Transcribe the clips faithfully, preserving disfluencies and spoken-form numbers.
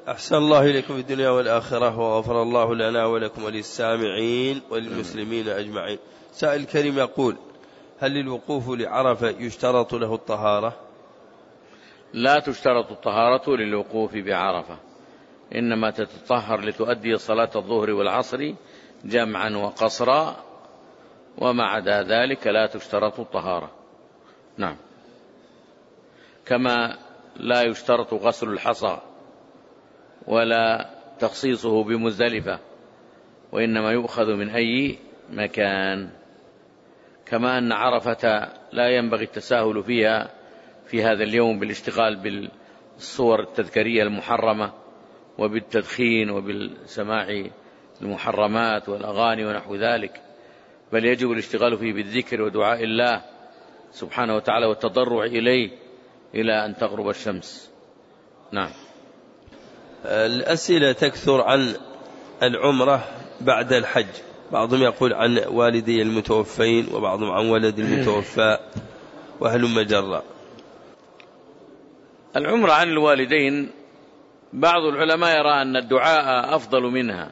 أحسن الله إليكم في الدنيا والآخرة، وغفر الله لنا ولكم وللسامعين وللمسلمين أجمعين. سائل كريم يقول: هل للوقوف لعرفة يشترط له الطهارة؟ لا تشترط الطهارة للوقوف بعرفة، إنما تتطهر لتؤدي صلاة الظهر والعصر جمعا وقصرا، وما عدا ذلك لا تشترط الطهارة. نعم. كما لا يشترط غسل الحصى ولا تخصيصه بمزدلفة، وإنما يؤخذ من أي مكان. كما أن عرفة لا ينبغي التساهل فيها في هذا اليوم بالاشتغال بالصور التذكارية المحرمة وبالتدخين وبالسماع المحرمات والأغاني ونحو ذلك، بل يجب الاشتغال فيه بالذكر ودعاء الله سبحانه وتعالى والتضرع إليه إلى أن تغرب الشمس. نعم. الأسئلة تكثر عن العمرة بعد الحج، بعضهم يقول عن والدي المتوفين وبعضهم عن ولد المتوفى وهلم جرا. العمرة عن الوالدين بعض العلماء يرى أن الدعاء أفضل منها،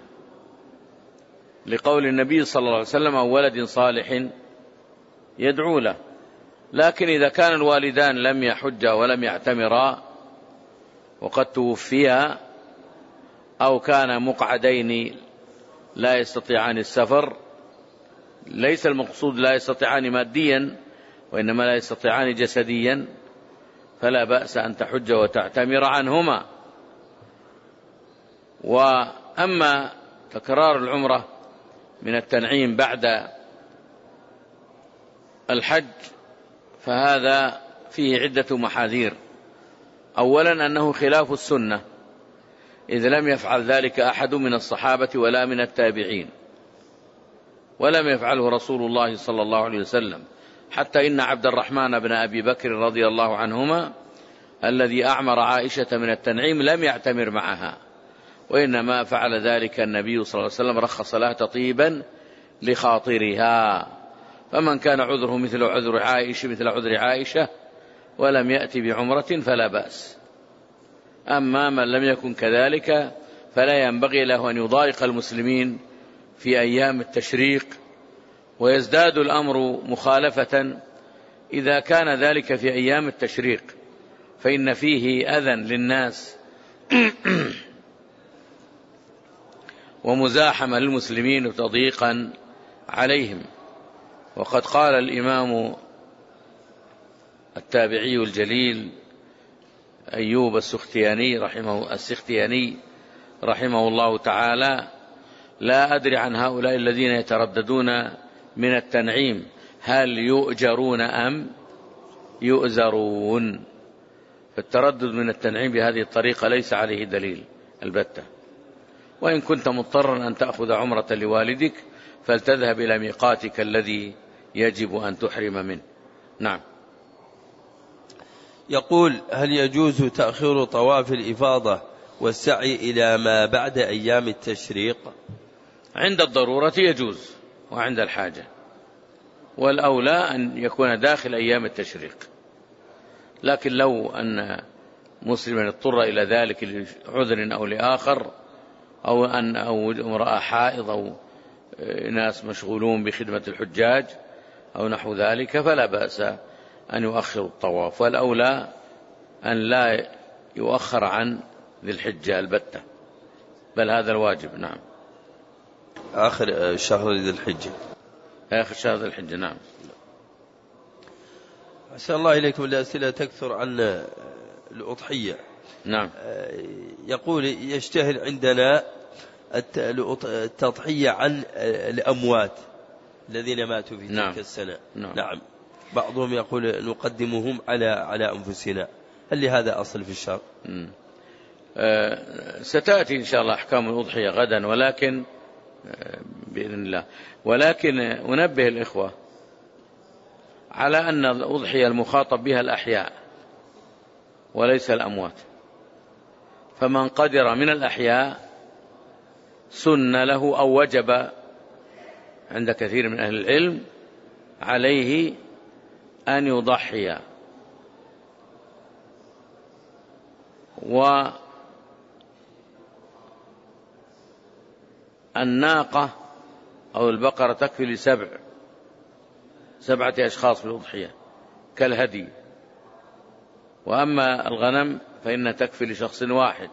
لقول النبي صلى الله عليه وسلم: أو ولد صالح يدعو له. لكن إذا كان الوالدان لم يحجا ولم يعتمرا وقد توفيا، أو كان مقعدين لا يستطيعان السفر، ليس المقصود لا يستطيعان ماديا، وإنما لا يستطيعان جسديا، فلا بأس أن تحج وتعتمر عنهما. وأما تكرار العمرة من التنعيم بعد الحج فهذا فيه عدة محاذير. أولا أنه خلاف السنة، إذ لم يفعل ذلك أحد من الصحابة ولا من التابعين، ولم يفعله رسول الله صلى الله عليه وسلم، حتى إن عبد الرحمن بن أبي بكر رضي الله عنهما الذي أعمر عائشة من التنعيم لم يعتمر معها، وإنما فعل ذلك النبي صلى الله عليه وسلم، رخص لها تطيبا لخاطرها. فمن كان عذره مثل عذر عائشة مثل عذر عائشة ولم يأتي بعمرة فلا بأس. أما من لم يكن كذلك فلا ينبغي له أن يضايق المسلمين في أيام التشريق، ويزداد الأمر مخالفة إذا كان ذلك في أيام التشريق، فإن فيه أذى للناس ومزاحمة للمسلمين وتضييقا عليهم. وقد قال الإمام التابعي الجليل أيوب السختياني رحمه, السختياني رحمه الله تعالى: لا أدري عن هؤلاء الذين يترددون من التنعيم هل يؤجرون أم يؤزرون. فالتردد من التنعيم بهذه الطريقة ليس عليه دليل البتة. وإن كنت مضطرا أن تأخذ عمرة لوالدك فلتذهب إلى ميقاتك الذي يجب أن تحرم منه. نعم. يقول: هل يجوز تأخير طواف الإفاضة والسعي إلى ما بعد أيام التشريق؟ عند الضرورة يجوز وعند الحاجة، والأولى أن يكون داخل أيام التشريق. لكن لو أن مسلما اضطر إلى ذلك لعذر أو لآخر، أو أن أو امرأة حائض أو ناس مشغولون بخدمة الحجاج أو نحو ذلك، فلا بأس أن يؤخر الطواف، والأولى أن لا يؤخر عن ذي الحجة البتة، بل هذا الواجب. نعم. آخر شهر ذي الحجة. آخر شهر ذي الحجة. نعم. أسأل الله إليكم. الأسئلة تكثر عن الأضحية. نعم. يقول: يشتهر عندنا التضحية عن الأموات الذين ماتوا في تلك نعم. السنة. نعم. نعم. بعضهم يقول: نقدمهم على على أنفسنا. هل لهذا أصل في الشرع؟ أه ستأتي إن شاء الله أحكام الأضحية غدا، ولكن أه بإذن الله. ولكن أنبه الإخوة على أن الأضحية المخاطب بها الأحياء وليس الأموات، فمن قدر من الأحياء سن له أو وجب عند كثير من أهل العلم عليه أن يضحي. الناقة أو البقرة تكفي لسبع سبعة أشخاص في الأضحية كالهدي، وأما الغنم فإنها تكفي لشخص واحد.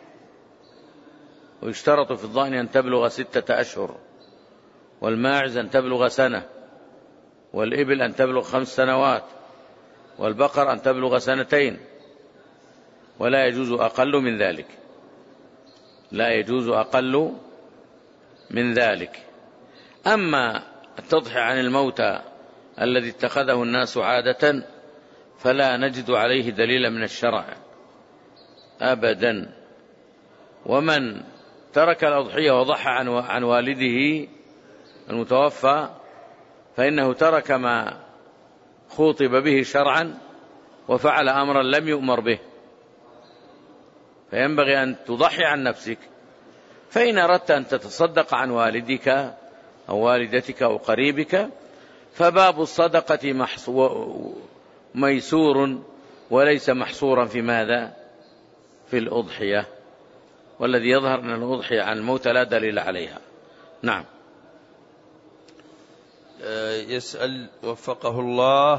ويشترط في الضأن أن تبلغ ستة أشهر، والماعز أن تبلغ سنة، والإبل أن تبلغ خمس سنوات، والبقر أن تبلغ سنتين، ولا يجوز أقل من ذلك، لا يجوز أقل من ذلك. أما التضحية عن الموتى الذي اتخذه الناس عادة فلا نجد عليه دليلا من الشرع أبدا. ومن ترك الأضحية وضحى عن والده المتوفى فإنه ترك ما خوطب به شرعا وفعل أمرا لم يؤمر به، فينبغي أن تضحي عن نفسك. فإن أردت أن تتصدق عن والدك أو والدتك أو قريبك فباب الصدقة ميسور وليس محصورا في ماذا؟ في الأضحية، والذي يظهر أن الأضحية عن الموت لا دليل عليها. نعم. يسأل وفقه الله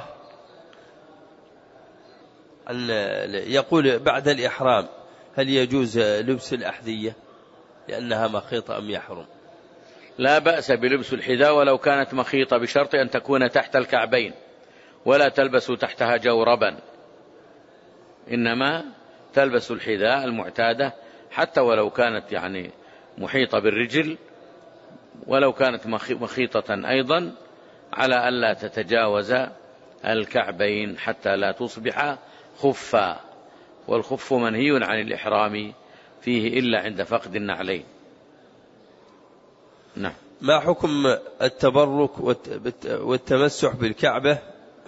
أن يقول بعد الإحرام هل يجوز لبس الأحذية لأنها مخيطة أم يحرم؟ لا بأس بلبس الحذاء ولو كانت مخيطة، بشرط أن تكون تحت الكعبين، ولا تلبس تحتها جوربا، إنما تلبس الحذاء المعتادة حتى ولو كانت يعني محيطة بالرجل، ولو كانت مخيطة أيضا، على ألا تتجاوز الكعبين حتى لا تصبح خفا، والخف منهي عن الإحرام فيه إلا عند فقد النعلين. نعم. ما حكم التبرك والتمسح بالكعبة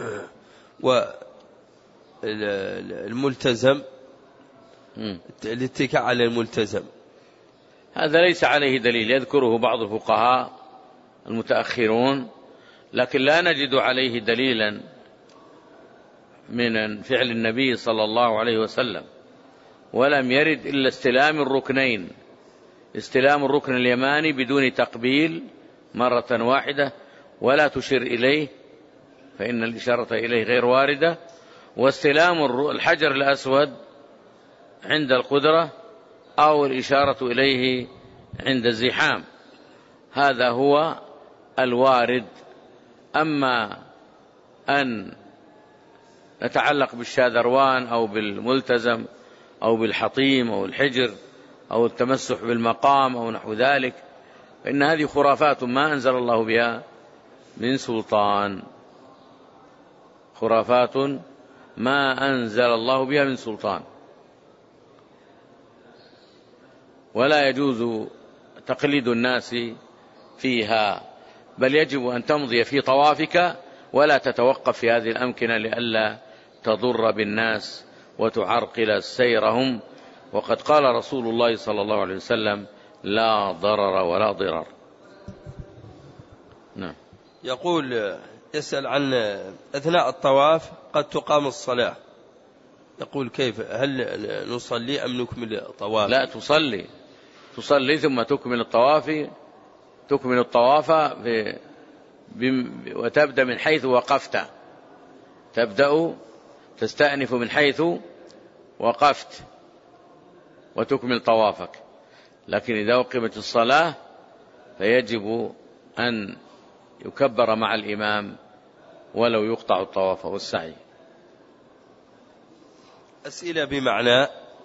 والملتزم الاتكاء على الملتزم؟ هذا ليس عليه دليل يذكره بعض الفقهاء المتأخرون، لكن لا نجد عليه دليلا من فعل النبي صلى الله عليه وسلم، ولم يرد إلا استلام الركنين، استلام الركن اليماني بدون تقبيل مرة واحدة ولا تشير إليه فإن الإشارة إليه غير واردة، واستلام الحجر الأسود عند القدرة أو الإشارة إليه عند الزحام، هذا هو الوارد. أما أن نتعلق بالشاذروان أو بالملتزم أو بالحطيم أو الحجر أو التمسح بالمقام أو نحو ذلك فإن هذه خرافات ما أنزل الله بها من سلطان، خرافات ما أنزل الله بها من سلطان، ولا يجوز تقليد الناس فيها، بل يجب أن تمضي في طوافك ولا تتوقف في هذه الأمكنة لئلا تضر بالناس وتعرقل سيرهم، وقد قال رسول الله صلى الله عليه وسلم لا ضرر ولا ضرر. نعم. يقول يسأل عن أثناء الطواف قد تقام الصلاة، يقول كيف، هل نصلي أم نكمل الطواف؟ لا، تصلي تصلي ثم تكمل الطواف، تكمل الطواف في وتبدأ من حيث وقفت، تبدأ تستأنف من حيث وقفت وتكمل طوافك. لكن إذا أقيمت الصلاة فيجب أن يكبر مع الإمام ولو يقطع الطواف والسعي. أسئلة بمعنى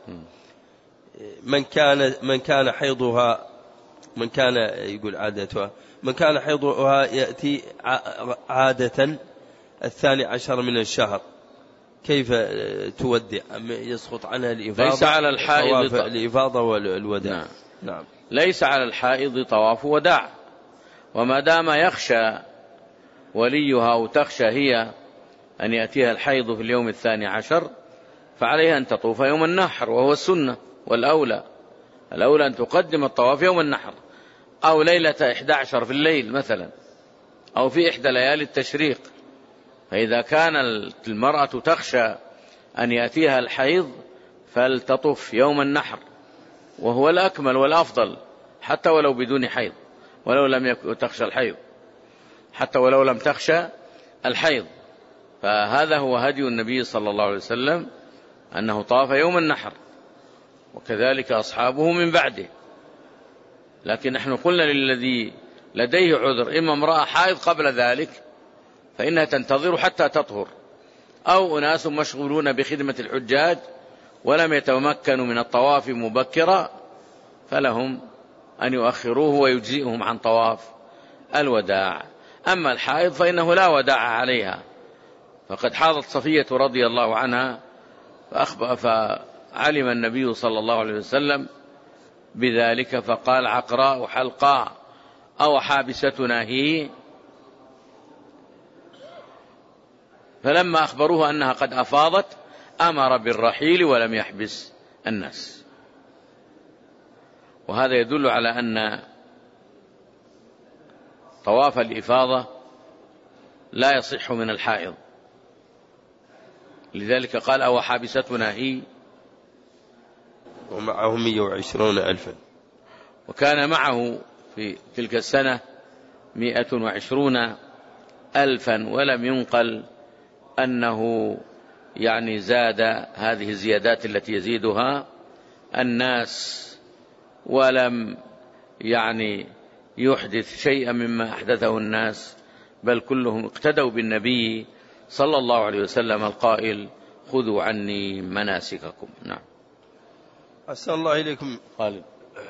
من كان من كان حيضها من كان يقول عادتها من كان حيضها يأتي عادة الثاني عشر من الشهر، كيف تودع أم يسقط عنها الإفاضة؟ ليس على الحائض الإفاضة والوداع. نعم. نعم. ليس على الحائض طواف وداع، وما دام يخشى وليها أو تخشى هي أن يأتيها الحيض في اليوم الثاني عشر فعليها أن تطوف يوم النحر، وهو السنة والأولى، الأولى أن تقدم الطواف يوم النحر أو ليلة إحدى عشر في الليل مثلا، أو في إحدى ليالي التشريق. فإذا كان المرأة تخشى أن يأتيها الحيض فلتطف يوم النحر، وهو الأكمل والأفضل حتى ولو بدون حيض، ولو لم تخشى الحيض، حتى ولو لم تخشى الحيض. فهذا هو هدي النبي صلى الله عليه وسلم، أنه طاف يوم النحر، وكذلك أصحابه من بعده. لكن نحن قلنا للذي لديه عذر، إما امرأة حائض قبل ذلك فإنها تنتظر حتى تطهر، أو أناس مشغولون بخدمة الحجاج ولم يتمكنوا من الطواف مبكرا، فلهم أن يؤخروه ويجزئهم عن طواف الوداع. أما الحائض فإنه لا وداع عليها، فقد حاضت صفية رضي الله عنها فعلم النبي صلى الله عليه وسلم بذلك فقال: عقراء حلقاء أو حابستنا هي. فلما أخبروه أنها قد أفاضت أمر بالرحيل ولم يحبس الناس. وهذا يدل على أن طواف الإفاضة لا يصح من الحائض، لذلك قال: أو حابستنا هي. ومعه مئة وعشرون ألفا. وكان معه في تلك السنة مئة وعشرون ألفا، ولم ينقل أنه يعني زاد هذه الزيادات التي يزيدها الناس، ولم يعني يحدث شيئا مما أحدثه الناس، بل كلهم اقتدوا بالنبي صلى الله عليه وسلم القائل: خذوا عني مناسككم. نعم. أحسن الله إليكم. خالد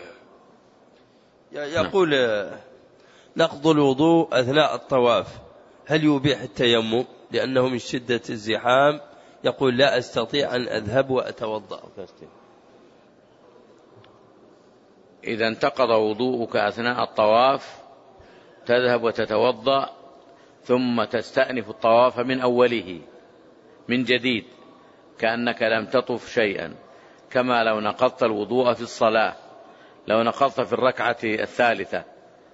يقول: نعم. نقض الوضوء أثناء الطواف هل يبيح التيمم؟ لأنه من شدة الزحام يقول: لا أستطيع أن أذهب وأتوضأ. إذا انتقض وضوءك أثناء الطواف تذهب وتتوضأ، ثم تستأنف الطواف من أوله من جديد كأنك لم تطف شيئا، كما لو نقضت الوضوء في الصلاة. لو نقضت في الركعة الثالثة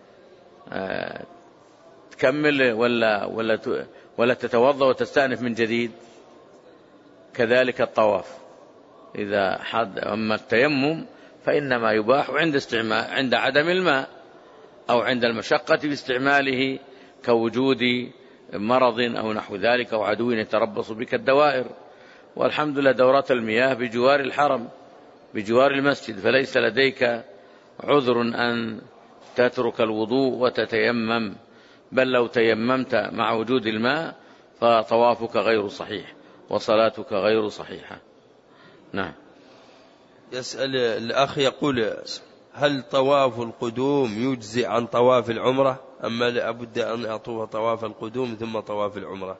تكمل ولا ولا ولا تتوضأ وتستأنف من جديد؟ كذلك الطواف. إذا حد أما التيمم فإنما يباح عند استعمال عند عدم الماء أو عند المشقة باستعماله، كوجود مرض أو نحو ذلك، أو عدو يتربص بك الدوائر. والحمد لله دورات المياه بجوار الحرم بجوار المسجد، فليس لديك عذر أن تترك الوضوء وتتيمم، بل لو تيممت مع وجود الماء فطوافك غير صحيح وصلاتك غير صحيحة. نعم. يسأل الأخ يقول: هل طواف القدوم يجزي عن طواف العمرة، أما لابد أن أطوف طواف القدوم ثم طواف العمرة؟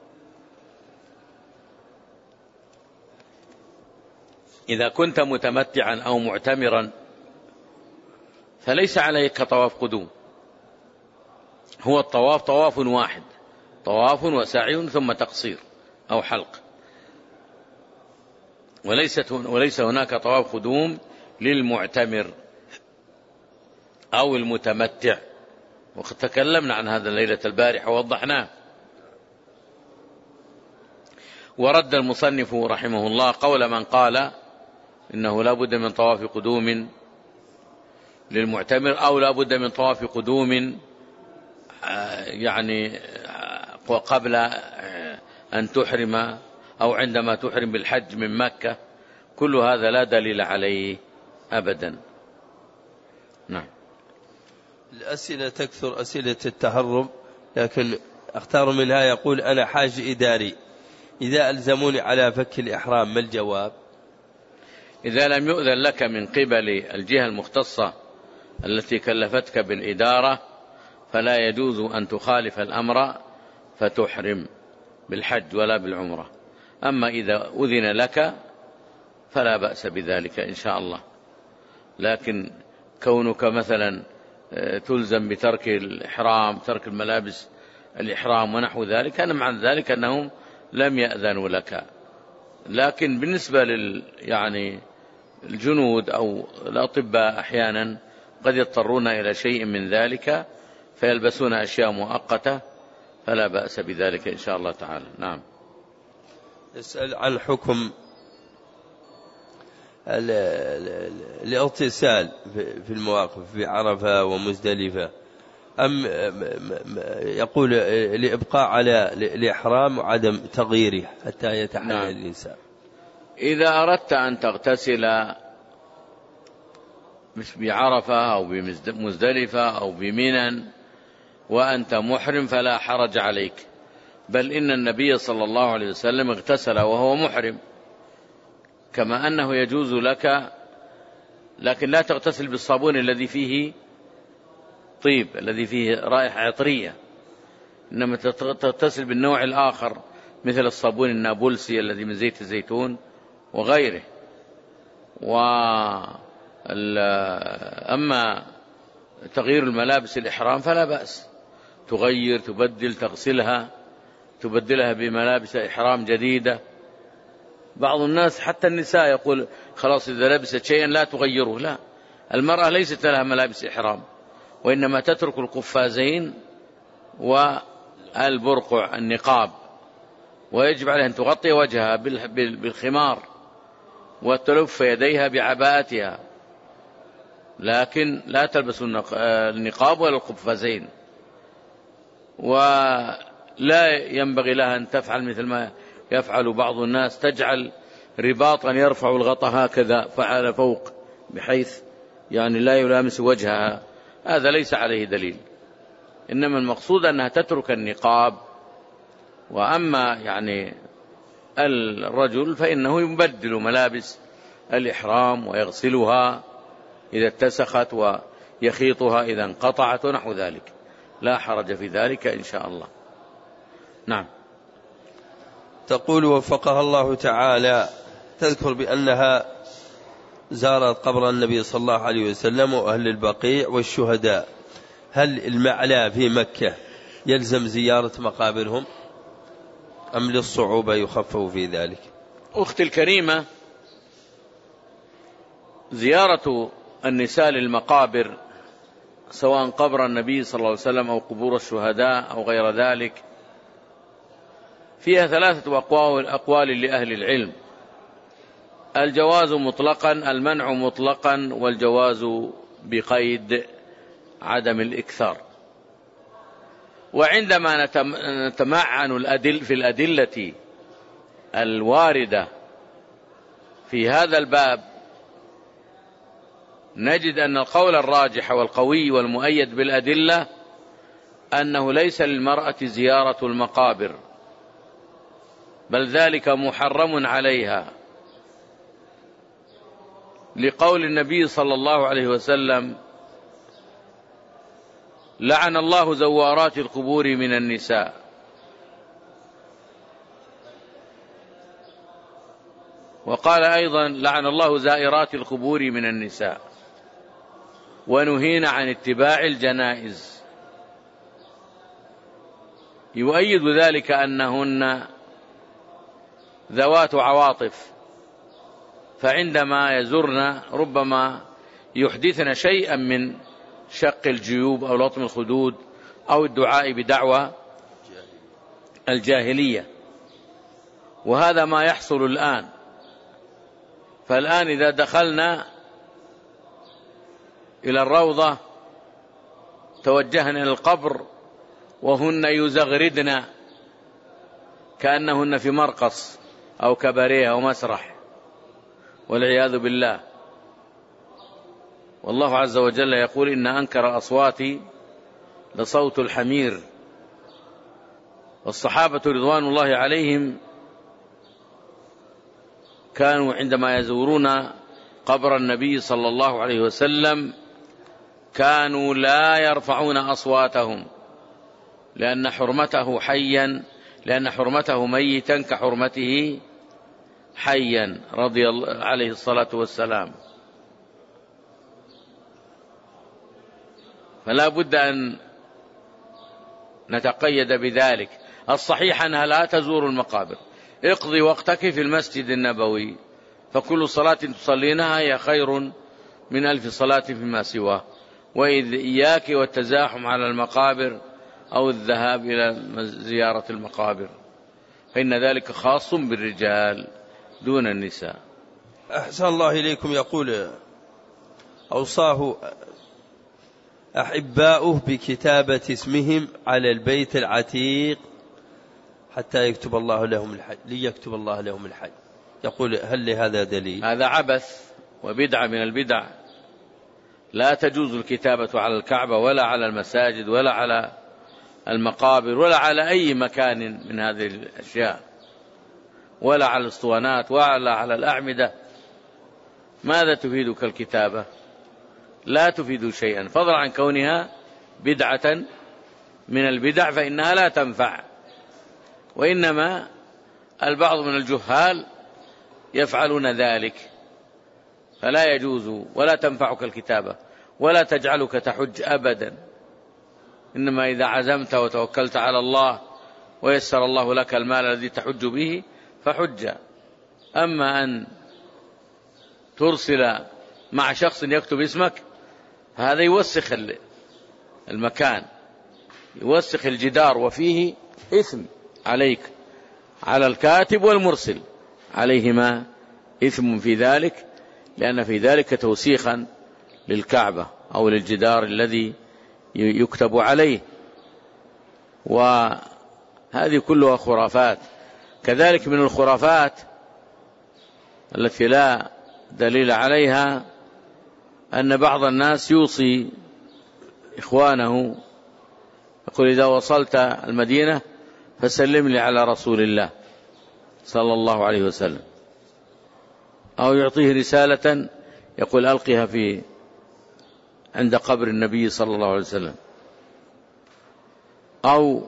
إذا كنت متمتعا أو معتمرا فليس عليك طواف قدوم، هو الطواف طواف واحد، طواف وسعي ثم تقصير أو حلق، وليست وليس هناك طواف قدوم للمعتمر أو المتمتع، وقد تكلمنا عن هذا الليلة البارحة ووضحناه. ورد المصنف رحمه الله قول من قال إنه لا بد من طواف قدوم للمعتمر، أو لا بد من طواف قدوم يعني قبل أن تحرم أو عندما تحرم بالحج من مكة. كل هذا لا دليل عليه أبدا. نعم. الأسئلة تكثر، أسئلة التهرب، لكن اختار منها. يقول: أنا حاج إداري، إذا ألزموني على فك الإحرام ما الجواب؟ إذا لم يؤذن لك من قبل الجهة المختصة التي كلفتك بالإدارة فلا يجوز أن تخالف الأمر فتحرم بالحج ولا بالعمرة. أما إذا أذن لك فلا بأس بذلك إن شاء الله. لكن كونك مثلا تلزم بترك الإحرام، ترك الملابس الإحرام ونحو ذلك، أنا مع ذلك أنهم لم يأذنوا لك. لكن بالنسبة لل يعني الجنود أو الأطباء أحيانا قد يضطرون إلى شيء من ذلك فيلبسون أشياء مؤقتة، فلا بأس بذلك إن شاء الله تعالى. نعم. يسأل عن حكم الاغتسال في المواقف في عرفة ومزدلفة. أم يقول لإبقاء على الإحرام وعدم تغييره حتى يتحلل نعم. الإنسان إذا أردت أن تغتسل بعرفة أو بمزدلفة أو بمنى وأنت محرم فلا حرج عليك، بل إن النبي صلى الله عليه وسلم اغتسل وهو محرم، كما أنه يجوز لك، لكن لا تغتسل بالصابون الذي فيه طيب، الذي فيه رائحة عطرية، إنما تغتسل بالنوع الآخر مثل الصابون النابلسي الذي من زيت الزيتون وغيره. وأما تغيير الملابس الإحرام فلا بأس، تغير تبدل تغسلها تبدلها بملابس إحرام جديدة. بعض الناس حتى النساء يقول خلاص إذا لبست شيئا لا تغيره، لا، المرأة ليست لها ملابس إحرام، وإنما تترك القفازين والبرقع النقاب، ويجب عليها أن تغطي وجهها بالخمار وتلف يديها بعباءتها، لكن لا تلبس النقاب ولا القفازين. ولا ينبغي لها أن تفعل مثل ما يفعل بعض الناس، تجعل رباطا يرفع الغطاء هكذا فعلى فوق بحيث يعني لا يلامس وجهها، هذا ليس عليه دليل، إنما المقصود أنها تترك النقاب. وأما يعني الرجل فإنه يبدل ملابس الإحرام ويغسلها إذا اتسخت ويخيطها إذا انقطعت ونحو ذلك، لا حرج في ذلك إن شاء الله. نعم. تقول وفقها الله تعالى، تذكر بأنها زارت قبر النبي صلى الله عليه وسلم وأهل البقيع والشهداء، هل المعلى في مكة يلزم زيارة مقابرهم أم للصعوبة يخفف في ذلك؟ أختي الكريمة، زيارة النساء للمقابر سواء قبر النبي صلى الله عليه وسلم أو قبور الشهداء أو غير ذلك فيها ثلاثة أقوال لأهل العلم: الجواز مطلقا، المنع مطلقا، والجواز بقيد عدم الإكثار. وعندما نتمعن الأدل في الأدلة الواردة في هذا الباب نجد أن القول الراجح والقوي والمؤيد بالأدلة أنه ليس للمرأة زيارة المقابر، بل ذلك محرم عليها، لقول النبي صلى الله عليه وسلم: لعن الله زوارات القبور من النساء. وقال أيضا: لعن الله زائرات القبور من النساء، ونهينا عن اتباع الجنائز. يؤيد ذلك أنهن ذوات عواطف، فعندما يزرن ربما يحدثن شيئا من شق الجيوب أو لطم الخدود أو الدعاء بدعوى الجاهلية، وهذا ما يحصل الآن. فالآن إذا دخلنا إلى الروضة توجهنا إلى القبر وهن يزغردن كأنهن في مرقص أو كباريه أو مسرح، والعياذ بالله. والله عز وجل يقول: إن أنكر أصواتي لصوت الحمير. والصحابة رضوان الله عليهم كانوا عندما يزورون قبر النبي صلى الله عليه وسلم كانوا لا يرفعون أصواتهم، لأن حرمته حيا لأن حرمته ميتا كحرمته حيا رضي الله عليه الصلاة والسلام. فلا بد أن نتقيد بذلك. الصحيح أنها لا تزور المقابر، اقضي وقتك في المسجد النبوي، فكل صلاة تصلينها هي خير من ألف صلاة فيما سواه. وإذ إياك والتزاحم على المقابر أو الذهاب إلى زيارة المقابر، فإن ذلك خاص بالرجال دون النساء. أحسن الله إليكم. يقول: أوصاه أحباؤه بكتابة اسمهم على البيت العتيق حتى يكتب الله لهم الحج، ليكتب الله لهم الحج. يقول هل لهذا دليل؟ هذا عبث وبدعة من البدع. لا تجوز الكتابة على الكعبة ولا على المساجد ولا على المقابر ولا على أي مكان من هذه الأشياء، ولا على الاسطوانات ولا على الأعمدة. ماذا تفيدك الكتابة؟ لا تفيد شيئا، فضلا عن كونها بدعة من البدع فإنها لا تنفع. وإنما البعض من الجهال يفعلون ذلك، فلا يجوز ولا تنفعك الكتابة ولا تجعلك تحج أبدا. إنما إذا عزمت وتوكلت على الله ويسر الله لك المال الذي تحج به فحج. أما أن ترسل مع شخص يكتب اسمك هذا يوسخ المكان، يوسخ الجدار، وفيه إثم عليك، على الكاتب والمرسل عليهما إثم في ذلك، لأن في ذلك توسيخا للكعبة أو للجدار الذي يكتب عليه. وهذه كلها خرافات. كذلك من الخرافات التي لا دليل عليها أن بعض الناس يوصي إخوانه، يقول إذا وصلت المدينة فسلم لي على رسول الله صلى الله عليه وسلم، أو يعطيه رسالة يقول ألقها في عند قبر النبي صلى الله عليه وسلم، أو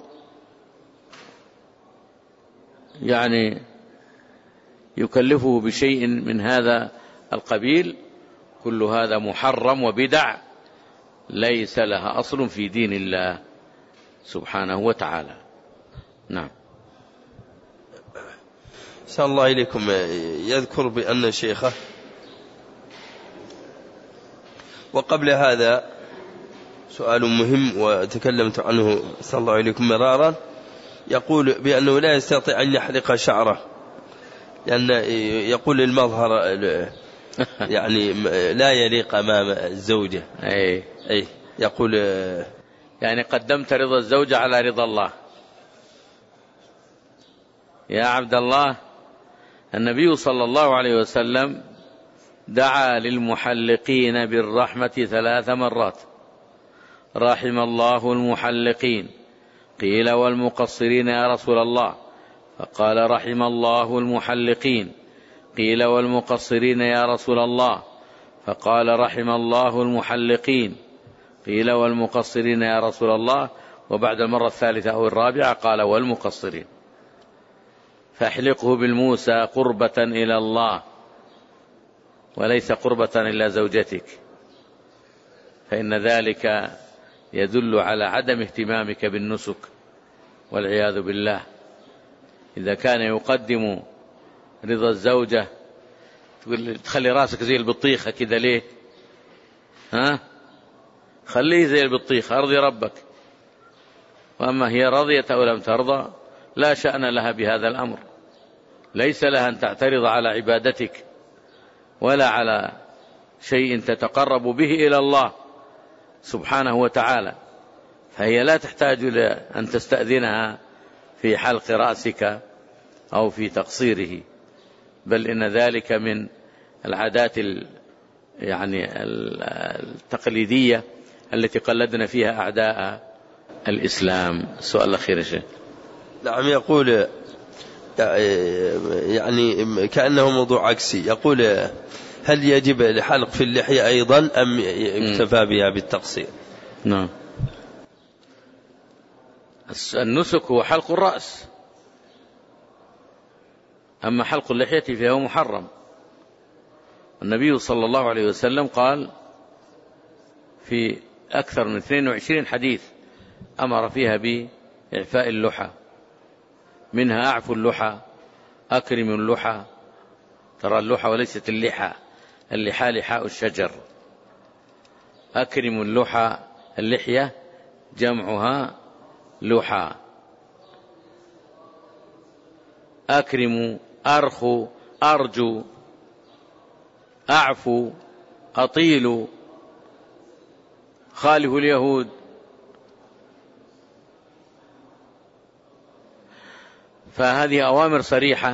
يعني يكلفه بشيء من هذا القبيل. كل هذا محرم وبدع ليس لها أصل في دين الله سبحانه وتعالى. نعم. أحسن الله إليكم. يذكر بأن شيخه، وقبل هذا سؤال مهم وتكلمت عنه أحسن الله إليكم مرارا، يقول بأنه لا يستطيع أن يحلق شعره لأن يقول المظهر يعني لا يليق أمام الزوجة. أي أي يقول يعني قدمت رضا الزوجة على رضا الله. يا عبد الله، النبي صلى الله عليه وسلم دعا للمحلقين بالرحمة ثلاث مرات: رحم الله المحلقين. قيل والمقصرين يا رسول الله؟ فقال رحم الله المحلقين. قيل والمقصرين يا رسول الله؟ فقال رحم الله المحلقين. قيل والمقصرين يا رسول الله؟ وبعد المرة الثالثة أو الرابعة قال والمقصرين. فاحلقه بالموسى قربة إلى الله وليس قربة إلى زوجتك، فإن ذلك يدل على عدم اهتمامك بالنسك والعياذ بالله. إذا كان يقدم رضا الزوجة تقول تخلي راسك زي البطيخة كذا ليه؟ ها؟ خليه زي البطيخة، أرضي ربك. وأما هي رضيت أو لم ترضى لا شأن لها بهذا الأمر، ليس لها أن تعترض على عبادتك ولا على شيء تتقرب به إلى الله سبحانه وتعالى، فهي لا تحتاج إلى أن تستأذنها في حلق رأسك أو في تقصيره، بل إن ذلك من العادات يعني التقليدية التي قلدنا فيها أعداء الإسلام. السؤال الأخير يا شيخ. نعم. يقول يعني كأنه موضوع عكسي، يقول هل يجب الحلق في اللحية أيضا أم يكتفى بها بالتقصير؟ نعم. النسك هو حلق الرأس، أما حلق اللحية فهو محرم. النبي صلى الله عليه وسلم قال في أكثر من اثنين وعشرين حديث أمر فيها بإعفاء اللحى، منها أعفوا اللحى، أكرموا اللحى. ترى اللحى وليست اللحى، اللحى لحاء الشجر. أكرموا اللحى، اللحية جمعها لحى. أكرموا، أرخوا، أرجو، أعفوا، أطيلوا. خالفوا اليهود. فهذه أوامر صريحة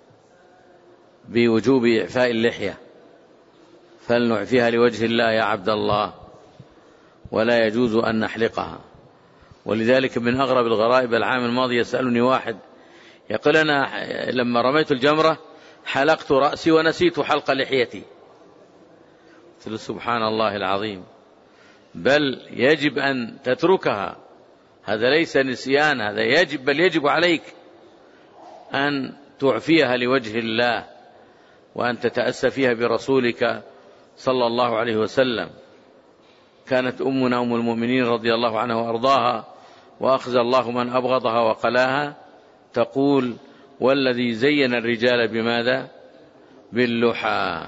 بوجوب إعفاء اللحية، فلنعفيها لوجه الله يا عبد الله، ولا يجوز أن نحلقها. ولذلك من أغرب الغرائب العام الماضي يسألني واحد يقول أنا لما رميت الجمرة حلقت رأسي ونسيت حلق لحيتي. قلت له سبحان الله العظيم، بل يجب أن تتركها، هذا ليس نسيان، هذا يجب، بل يجب عليك أن تعفيها لوجه الله، وأن تتأسى فيها برسولك صلى الله عليه وسلم. كانت أمنا أم المؤمنين رضي الله عنها وأرضاها، وأخزى الله من أبغضها وقلاها، تقول والذي زين الرجال بماذا؟ باللحى.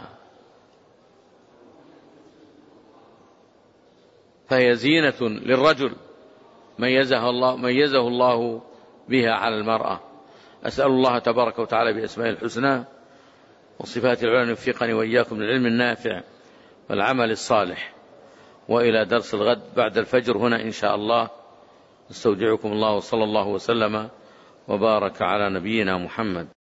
فهي زينة للرجل ميزها الله, ميزه الله بها على المرأة. أسأل الله تبارك وتعالى بأسماء الحسنى وصفات العلى أن يوفقني وإياكم للعلم النافع والعمل الصالح. وإلى درس الغد بعد الفجر هنا إن شاء الله. استودعكم الله، وصلى الله وسلم وبارك على نبينا محمد.